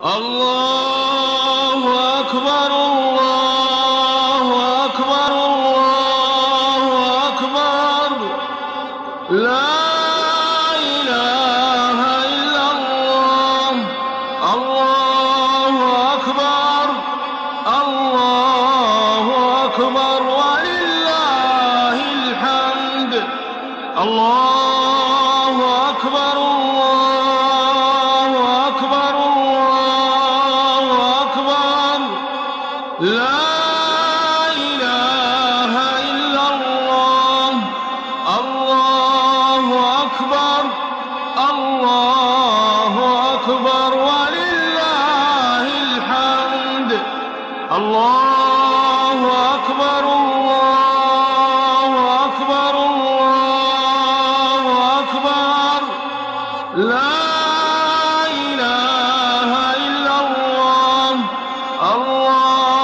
الله أكبر الله أكبر الله أكبر. لا إله إلا الله. الله أكبر الله أكبر ولله الحمد. الله أكبر الله أكبر الله أكبر. لا إله إلا الله. الله أكبر الله أكبر ولله الحمد. الله أكبر الله أكبر الله أكبر. لا إله إلا الله. الله